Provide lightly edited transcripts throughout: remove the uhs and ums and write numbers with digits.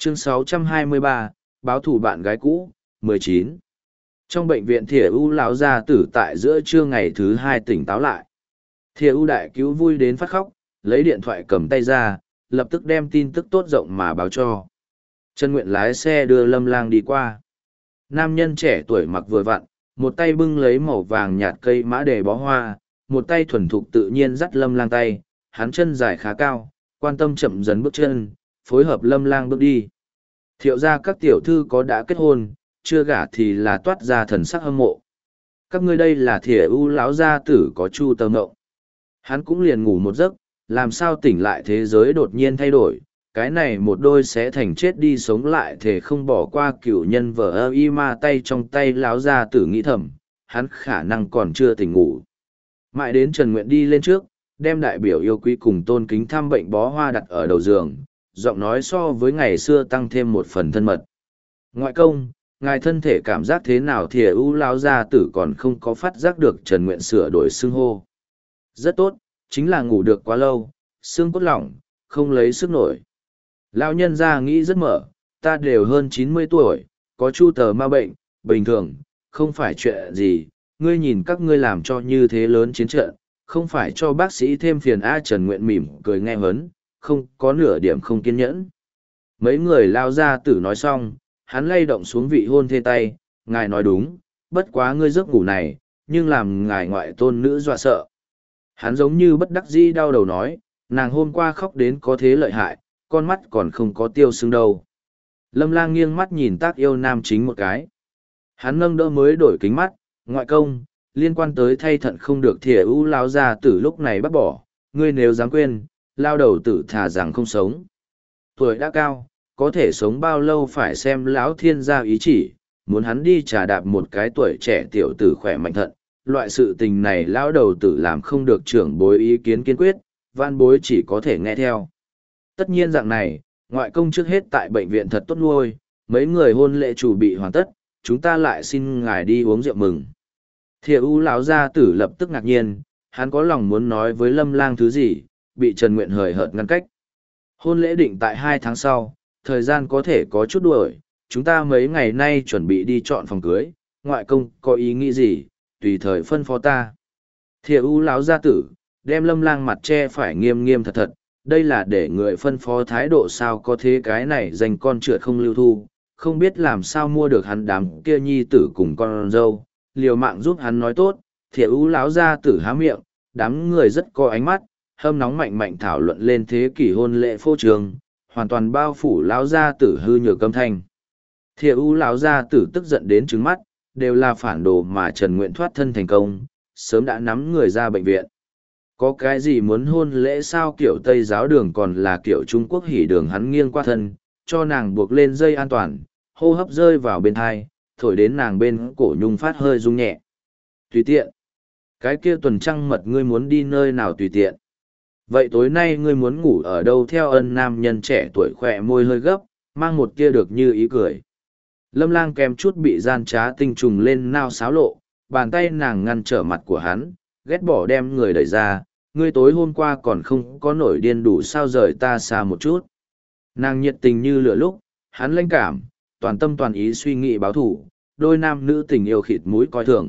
Chương 623, báo thủ bạn gái cũ, 19. Trong bệnh viện Thìa U lão gia tử tại giữa trưa ngày thứ 2 tỉnh táo lại. Thìa U đại cứu vui đến phát khóc, lấy điện thoại cầm tay ra, lập tức đem tin tức tốt rộng mà báo cho. Trần Nguyện lái xe đưa Lâm Lang đi qua. Nam nhân trẻ tuổi mặc vừa vặn, một tay bưng lấy màu vàng nhạt cây mã đề bó hoa, một tay thuần thục tự nhiên dắt Lâm Lang tay, hắn chân dài khá cao, quan tâm chậm dần bước chân, phối hợp Lâm Lang bước đi. Thiệu ra các tiểu thư có đã kết hôn, chưa gả thì là toát ra thần sắc hâm mộ. Các ngươi đây là Thìa U lão gia tử có chu tơ ngộng. Hắn cũng liền ngủ một giấc, làm sao tỉnh lại thế giới đột nhiên thay đổi, cái này một đôi sẽ thành chết đi sống lại thể không bỏ qua cựu nhân vợ ơ y ma tay trong tay lão gia tử nghĩ thầm, hắn khả năng còn chưa tỉnh ngủ. Mãi đến Trần Nguyện đi lên trước, đem đại biểu yêu quý cùng tôn kính thăm bệnh bó hoa đặt ở đầu giường, giọng nói so với ngày xưa tăng thêm một phần thân mật. Ngoại công, ngài thân thể cảm giác thế nào? Thìa U lão gia tử còn không có phát giác được Trần Nguyện sửa đổi xưng hô. Rất tốt, chính là ngủ được quá lâu, xương cốt lỏng, không lấy sức nổi. Lão nhân gia nghĩ rất mở, ta đều hơn 90 tuổi, có chu tờ ma bệnh, bình thường, không phải chuyện gì, ngươi nhìn các ngươi làm cho như thế lớn chiến trận, không phải cho bác sĩ thêm phiền. Trần Nguyện mỉm cười nghe hớn, không có nửa điểm không kiên nhẫn. Mấy người lao ra tử nói xong, hắn lay động xuống vị hôn thê tay, ngài nói đúng, bất quá ngươi giấc ngủ này, nhưng làm ngài ngoại tôn nữ dọa sợ. Hắn giống như bất đắc dĩ đau đầu nói, nàng hôm qua khóc đến có thế lợi hại, con mắt còn không có tiêu sưng đâu. Lâm Lang nghiêng mắt nhìn Tác Yêu nam chính một cái. Hắn nâng đỡ mới đổi kính mắt, ngoại công, liên quan tới thay thận không được Thìa U lao ra từ lúc này bắt bỏ, ngươi nếu dám quên, lao đầu tử thà rằng không sống. Tuổi đã cao, có thể sống bao lâu phải xem lão thiên gia ý chỉ, muốn hắn đi trà đạp một cái tuổi trẻ tiểu tử khỏe mạnh thận. Loại sự tình này lão đầu tử làm không được trưởng bối ý kiến kiên quyết, van bối chỉ có thể nghe theo. Tất nhiên dạng này, ngoại công trước hết tại bệnh viện thật tốt nuôi, mấy người hôn lễ chủ bị hoàn tất, chúng ta lại xin ngài đi uống rượu mừng. Thìa U lão gia tử lập tức ngạc nhiên, hắn có lòng muốn nói với Lâm Lang thứ gì, bị Trần Nguyện hời hợt ngăn cách. Hôn lễ định tại 2 tháng sau, thời gian có thể có chút đuổi, chúng ta mấy ngày nay chuẩn bị đi chọn phòng cưới, ngoại công có ý nghĩ gì, tùy thời phân phó ta. Thìa U lão gia tử, đem Lâm Lang mặt che phải nghiêm nghiêm thật thật, đây là để người phân phó thái độ sao có thế cái này dành con trượt không lưu thu, không biết làm sao mua được hắn đám kia nhi tử cùng con dâu, liều mạng giúp hắn nói tốt. Thìa U lão gia tử há miệng, đám người rất có ánh mắt, hâm nóng mạnh mạnh thảo luận lên thế kỷ hôn lễ phô trường, hoàn toàn bao phủ lão gia tử hư nhược âm thanh. Thìa U lão gia tử tức giận đến trứng mắt, đều là phản đồ mà Trần Nguyện thoát thân thành công, sớm đã nắm người ra bệnh viện. Có cái gì muốn hôn lễ sao, kiểu Tây giáo đường còn là kiểu Trung Quốc hỉ đường. Hắn nghiêng qua thân, cho nàng buộc lên dây an toàn, hô hấp rơi vào bên thai, thổi đến nàng bên cổ nhung phát hơi rung nhẹ. Tùy tiện. Cái kia tuần trăng mật ngươi muốn đi nơi nào tùy tiện. Vậy tối nay ngươi muốn ngủ ở đâu? Theo ân nam nhân trẻ tuổi khỏe môi hơi gấp, mang một kia được như ý cười. Lâm Lang kèm chút bị gian trá tinh trùng lên nao xáo lộ, bàn tay nàng ngăn trở mặt của hắn, ghét bỏ đem người đẩy ra, ngươi tối hôm qua còn không có nổi điên đủ sao, rời ta xa một chút. Nàng nhiệt tình như lửa lúc, hắn lãnh cảm, toàn tâm toàn ý suy nghĩ báo thủ, đôi nam nữ tình yêu khịt mũi coi thường.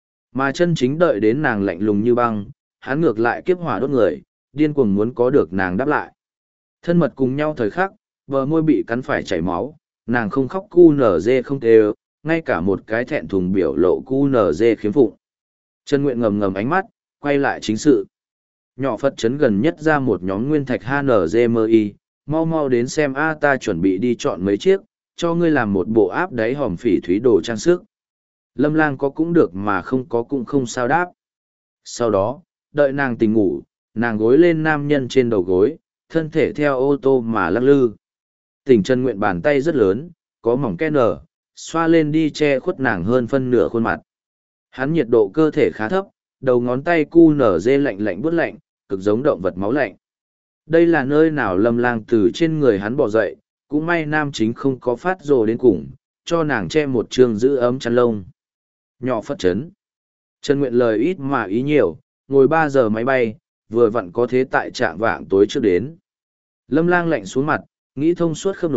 Mà chân chính đợi đến nàng lạnh lùng như băng, hắn ngược lại kiếp hỏa đốt người, điên cuồng muốn có được nàng đáp lại. Thân mật cùng nhau thời khắc, bờ môi bị cắn phải chảy máu, nàng không khóc cu nở dê không tê, ngay cả một cái thẹn thùng biểu lộ cu nở dê khiếm phụng. Trần Nguyện ngầm ngầm ánh mắt, quay lại chính sự. Nhỏ Phật trấn gần nhất ra một nhóm nguyên thạch HNGMI, mau mau đến xem ta chuẩn bị đi chọn mấy chiếc, cho ngươi làm một bộ áp đáy hòm phỉ thúy đồ trang sức. Lâm Lang có cũng được mà không có cũng không sao đáp. Sau đó, đợi nàng tỉnh ngủ, nàng gối lên nam nhân trên đầu gối, thân thể theo ô tô mà lắc lư. Tỉnh Trần Nguyện bàn tay rất lớn, có mỏng ken nở, xoa lên đi che khuất nàng hơn phân nửa khuôn mặt. Hắn nhiệt độ cơ thể khá thấp, đầu ngón tay cu nở dê lạnh lạnh buốt lạnh, cực giống động vật máu lạnh. Đây là nơi nào? Lâm Lang từ trên người hắn bò dậy, cũng may nam chính không có phát rồ đến cùng, cho nàng che một trường giữ ấm chăn lông. Nhỏ Phật trấn. Trần Nguyện lời ít mà ý nhiều, ngồi 3 giờ máy bay, vừa vặn có thế tại trạng vạng tối trước đến. Lâm Lang lạnh xuống mặt, nghĩ thông suốt khớp nối,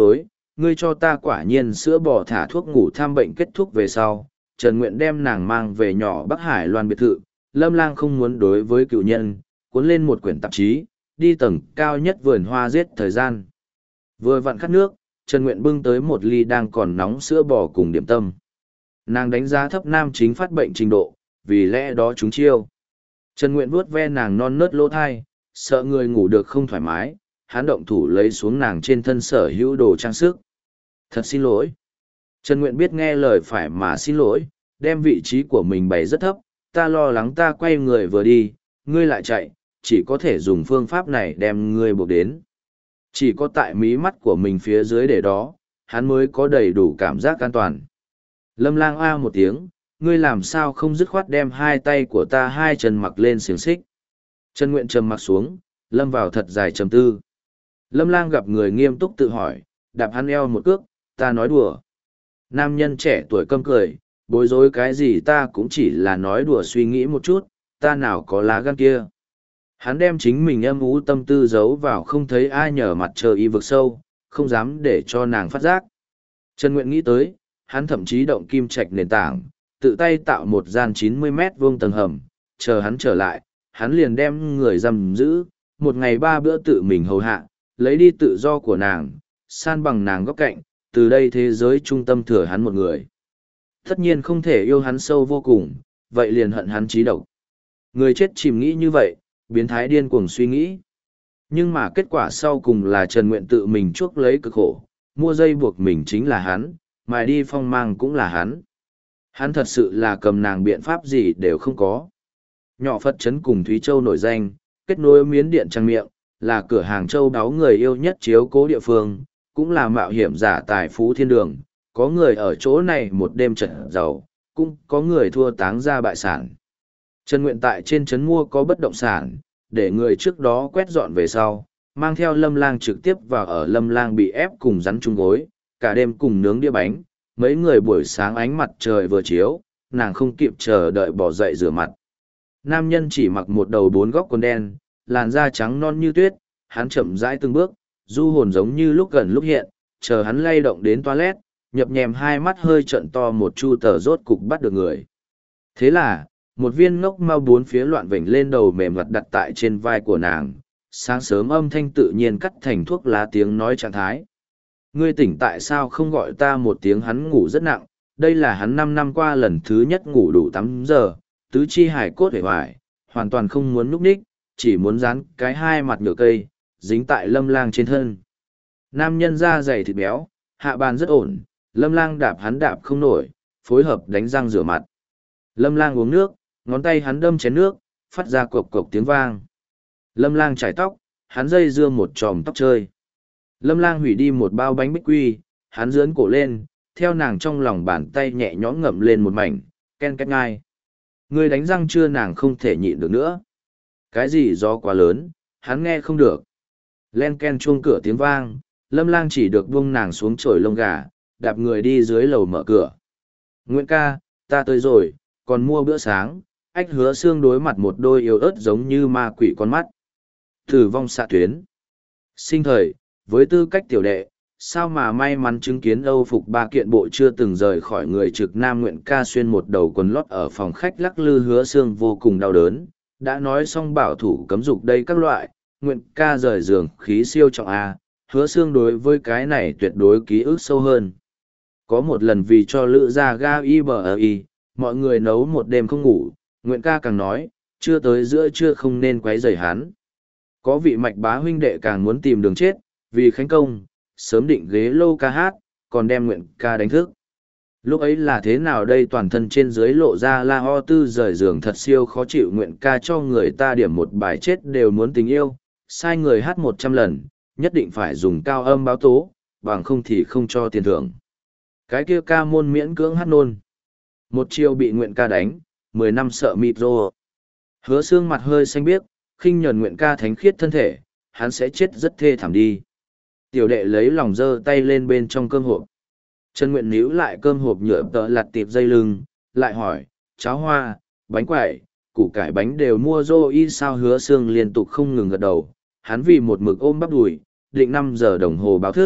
ngươi cho ta quả nhiên sữa bò thả thuốc ngủ tham bệnh kết thúc về sau, Trần Nguyện đem nàng mang về nhỏ Bắc Hải Loan biệt thự, Lâm Lang không muốn đối với cựu nhân, cuốn lên một quyển tạp chí, đi tầng cao nhất vườn hoa giết thời gian. Vừa vặn khát nước, Trần Nguyện bưng tới một ly đang còn nóng sữa bò cùng điểm tâm. Nàng đánh giá thấp nam chính phát bệnh trình độ, vì lẽ đó chúng chiêu. Trần Nguyện vuốt ve nàng non nớt lỗ thai, sợ người ngủ được không thoải mái, hắn động thủ lấy xuống nàng trên thân sở hữu đồ trang sức. Thật xin lỗi. Trần Nguyện biết nghe lời phải mà xin lỗi, đem vị trí của mình bày rất thấp, ta lo lắng ta quay người vừa đi, ngươi lại chạy, chỉ có thể dùng phương pháp này đem ngươi buộc đến. Chỉ có tại mí mắt của mình phía dưới để đó, hắn mới có đầy đủ cảm giác an toàn. Lâm Lang a một tiếng, ngươi làm sao không dứt khoát đem hai tay của ta hai chân mặc lên xiềng xích. Trần Nguyện trầm mặc xuống, lâm vào thật dài trầm tư. Lâm Lang gặp người nghiêm túc tự hỏi, đạp hắn eo một cước, ta nói đùa. Nam nhân trẻ tuổi câm cười, bối rối cái gì ta cũng chỉ là nói đùa suy nghĩ một chút, ta nào có lá gan kia. Hắn đem chính mình âm ú tâm tư giấu vào không thấy ai nhờ mặt trời y vực sâu, không dám để cho nàng phát giác. Trần Nguyện nghĩ tới, hắn thậm chí động kim trạch nền tảng, tự tay tạo một gian 90 mét vuông tầng hầm, chờ hắn trở lại, hắn liền đem người giam giữ, một ngày 3 bữa tự mình hầu hạ, lấy đi tự do của nàng, san bằng nàng góc cạnh, từ đây thế giới trung tâm thừa hắn một người. Tất nhiên không thể yêu hắn sâu vô cùng, vậy liền hận hắn trí độc. Người chết chìm nghĩ như vậy, biến thái điên cuồng suy nghĩ. Nhưng mà kết quả sau cùng là Trần Nguyện tự mình chuốc lấy cực khổ, mua dây buộc mình chính là hắn, mài đi phong mang cũng là hắn. Hắn thật sự là cầm nàng biện pháp gì đều không có. Nhỏ Phật Trấn cùng Thúy Châu nổi danh, kết nối miến điện trăng miệng, là cửa hàng châu đáo người yêu nhất chiếu cố địa phương, cũng là mạo hiểm giả tài phú thiên đường. Có người ở chỗ này một đêm trận giàu, cũng có người thua táng ra bại sản. Trần Nguyện tại trên trấn mua có bất động sản, để người trước đó quét dọn về sau, mang theo Lâm Lang trực tiếp vào ở. Lâm Lang bị ép cùng rắn chung gối, cả đêm cùng nướng đĩa bánh, mấy người buổi sáng ánh mặt trời vừa chiếu, nàng không kịp chờ đợi bỏ dậy rửa mặt. Nam nhân chỉ mặc một đầu 4 góc quần đen, làn da trắng non như tuyết, hắn chậm rãi từng bước, du hồn giống như lúc gần lúc hiện, chờ hắn lay động đến toilet, nhập nhèm hai mắt hơi trận to một chu tờ rốt cục bắt được người. Thế là, một viên ngốc mau bốn phía loạn vểnh lên đầu mềm mặt đặt tại trên vai của nàng, sáng sớm âm thanh tự nhiên cắt thành thuốc lá tiếng nói trạng thái. Ngươi tỉnh tại sao không gọi ta một tiếng? Hắn ngủ rất nặng, đây là hắn 5 năm qua lần thứ nhất ngủ đủ 8 giờ, tứ chi hải cốt hề hoài, hoàn toàn không muốn núp ních, chỉ muốn dán cái hai mặt nhựa cây, dính tại Lâm Lang trên thân. Nam nhân da dày thịt béo, hạ bàn rất ổn, Lâm Lang đạp hắn đạp không nổi, phối hợp đánh răng rửa mặt. Lâm Lang uống nước, ngón tay hắn đâm chén nước, phát ra cộc cộc tiếng vang. Lâm Lang chải tóc, hắn dây dưa một chòm tóc chơi. Lâm Lang hủy đi một bao bánh bích quy, hắn dướn cổ lên, theo nàng trong lòng bàn tay nhẹ nhõm ngậm lên một mảnh, ken két ngai. Ngươi đánh răng chưa? Nàng không thể nhịn được nữa. Cái gì gió quá lớn, hắn nghe không được. Len ken chuông cửa tiếng vang, Lâm Lang chỉ được buông nàng xuống chổi lông gà, đạp người đi dưới lầu mở cửa. Nguyện ca, ta tới rồi, còn mua bữa sáng. Ách Hứa Xương đối mặt một đôi yếu ớt giống như ma quỷ con mắt. Tử vong xạ tuyến. Sinh thời, với tư cách tiểu đệ, sao mà may mắn chứng kiến Âu phục 3 kiện bộ chưa từng rời khỏi người trực nam Nguyện ca xuyên một đầu quần lót ở phòng khách lắc lư. Hứa Xương vô cùng đau đớn, đã nói xong bảo thủ cấm dục đây các loại, Nguyện ca rời giường khí siêu trọng A, Hứa Xương đối với cái này tuyệt đối ký ức sâu hơn. Có một lần vì cho Lữ gia ga y, mọi người nấu một đêm không ngủ, Nguyện ca càng nói, chưa tới giữa trưa không nên quấy rầy hắn. Có vị Mạch bá huynh đệ càng muốn tìm đường chết, vì khánh công, sớm định ghế lô ca hát, còn đem Nguyện ca đánh thức. Lúc ấy là thế nào đây? Toàn thân trên dưới lộ ra la ho tư rời giường thật siêu khó chịu. Nguyện ca cho người ta điểm một bài chết đều muốn tình yêu, sai người hát 100 lần, nhất định phải dùng cao âm báo tố, bằng không thì không cho tiền thưởng. Cái kia ca môn miễn cưỡng hát nôn. Một chiều bị Nguyện ca đánh, 10 năm sợ mịt rô. Hứa Xương mặt hơi xanh biếc, khinh nhẫn Nguyện ca thánh khiết thân thể, hắn sẽ chết rất thê thảm đi. Tiểu đệ lấy lòng giơ tay lên bên trong cơm hộp. Trần Nguyện níu lại cơm hộp nhựa tợ lặt tiệp dây lưng, lại hỏi, cháo hoa, bánh quẩy, củ cải bánh đều mua rô y sao? Hứa Xương liên tục không ngừng gật đầu, hắn vì một mực ôm bắp đùi, định 5 giờ đồng hồ báo thức,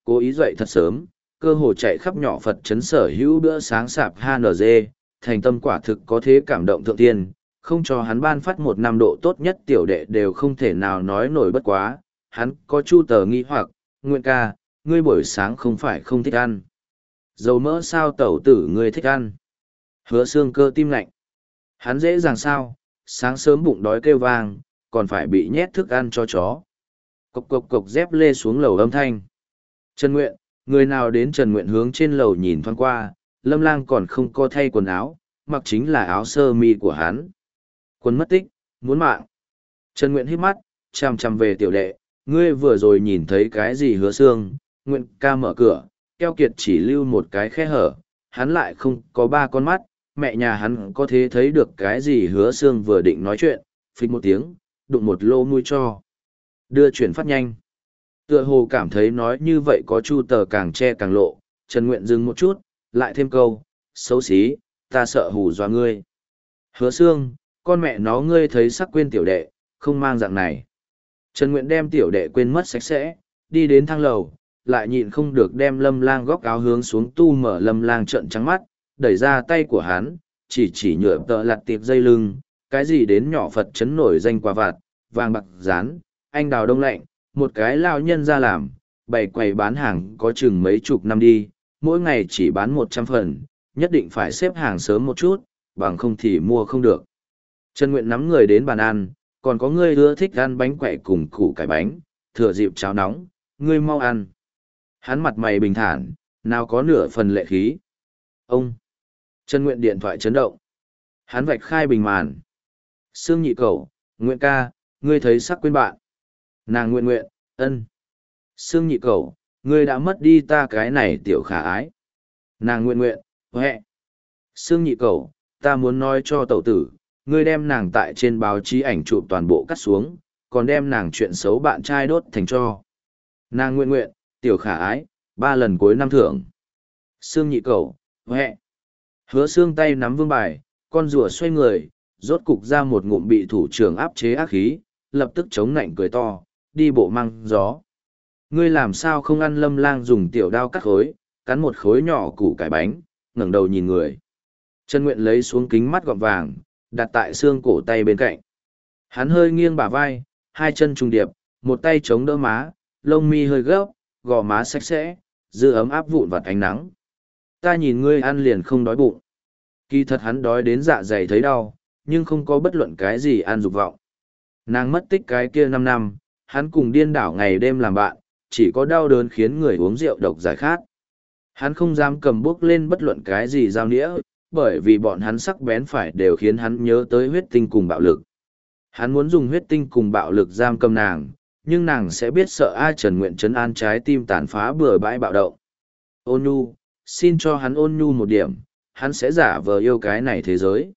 Cố ý dậy thật sớm, cơ hồ chạy khắp nhỏ Phật trấn sở hữu bữa sáng sạp HNG, thành tâm quả thực có thế cảm động thượng tiên, không cho hắn ban phát một năm độ tốt nhất tiểu đệ đều không thể nào nói nổi bất quá. Hắn có chu tờ nghi hoặc, Nguyện ca, ngươi buổi sáng không phải không thích ăn. Dầu mỡ sao tẩu tử ngươi thích ăn. Hứa xương cơ tim lạnh. Hắn dễ dàng sao, sáng sớm bụng đói kêu vang, còn phải bị nhét thức ăn cho chó. Cộc cộc cộc dép lê xuống lầu âm thanh. Trần Nguyện, người nào đến Trần Nguyện hướng trên lầu nhìn thoáng qua, Lâm Lang còn không có thay quần áo, mặc chính là áo sơ mi của hắn. Quần mất tích, muốn mạng. Trần Nguyện hít mắt, chằm chằm về tiểu đệ, ngươi vừa rồi nhìn thấy cái gì Hứa xương, Nguyện ca mở cửa, keo kiệt chỉ lưu một cái khe hở, hắn lại không có ba con mắt, mẹ nhà hắn có thể thấy được cái gì Hứa xương vừa định nói chuyện, phịch một tiếng, đụng một lô mũi cho. Đưa chuyển phát nhanh. Tựa hồ cảm thấy nói như vậy có chu tờ càng che càng lộ, Trần Nguyện dừng một chút, lại thêm câu, xấu xí, ta sợ hù dọa ngươi. Hứa xương, con mẹ nó ngươi thấy sắc quên tiểu đệ, không mang dạng này. Trần Nguyện đem tiểu đệ quên mất sạch sẽ, đi đến thang lầu, lại nhịn không được đem Lâm Lang góc áo hướng xuống tu mở. Lâm Lang trợn trắng mắt, đẩy ra tay của hắn, chỉ nhựa tợ lặt tiệp dây lưng, cái gì đến nhỏ Phật chấn nổi danh quả vặt, vàng bạc rán, anh đào đông lạnh, một cái lao nhân ra làm, bày quầy bán hàng có chừng mấy chục năm đi, mỗi ngày chỉ bán 100 phần, nhất định phải xếp hàng sớm một chút, bằng không thì mua không được. Trần Nguyện nắm người đến bàn ăn, còn có người ưa thích ăn bánh quậy cùng củ cải bánh, thừa dịp cháo nóng, ngươi mau ăn. Hắn mặt mày bình thản, nào có nửa phần lệ khí. Ông! Trần Nguyện điện thoại chấn động. Hắn vạch khai bình màn. Sương nhị cầu, Nguyện ca, ngươi thấy sắc quên bạn. Nàng Nguyện Nguyện, ân. Sương nhị cầu, ngươi đã mất đi ta cái này tiểu khả ái. Nàng Nguyện Nguyện, huệ. Sương nhị cầu, ta muốn nói cho tẩu tử, ngươi đem nàng tại trên báo chí ảnh chụp toàn bộ cắt xuống, còn đem nàng chuyện xấu bạn trai đốt thành cho. Nàng Nguyện Nguyện, tiểu khả ái, 3 lần cuối năm thưởng. Sương nhị cầu, huệ. Hứa xương tay nắm vương bài, con rùa xoay người, rốt cục ra một ngụm bị thủ trưởng áp chế ác khí, lập tức chống nạnh cười to, đi bộ mang gió. Ngươi làm sao không ăn? Lâm Lang dùng tiểu đao cắt khối, cắn một khối nhỏ củ cải bánh, ngẩng đầu nhìn người. Trần Nguyện lấy xuống kính mắt gọt vàng, đặt tại xương cổ tay bên cạnh. Hắn hơi nghiêng bả vai, hai chân trùng điệp, một tay chống đỡ má, lông mi hơi gấp, gò má sạch sẽ, giữ ấm áp vụn vặt ánh nắng. Ta nhìn ngươi ăn liền không đói bụng. Kỳ thật hắn đói đến dạ dày thấy đau, nhưng không có bất luận cái gì ăn dục vọng. Nàng mất tích cái kia 5 năm, hắn cùng điên đảo ngày đêm làm bạn, chỉ có đau đớn khiến người uống rượu độc giải khát. Hắn không dám cầm bút lên bất luận cái gì dao nĩa, bởi vì bọn hắn sắc bén phải đều khiến hắn nhớ tới huyết tinh cùng bạo lực. Hắn muốn dùng huyết tinh cùng bạo lực giam cầm nàng, nhưng nàng sẽ biết sợ ai. Trần Nguyện trấn an trái tim tàn phá bừa bãi bạo động. Ôn nhu, xin cho hắn ôn nhu một điểm, hắn sẽ giả vờ yêu cái này thế giới.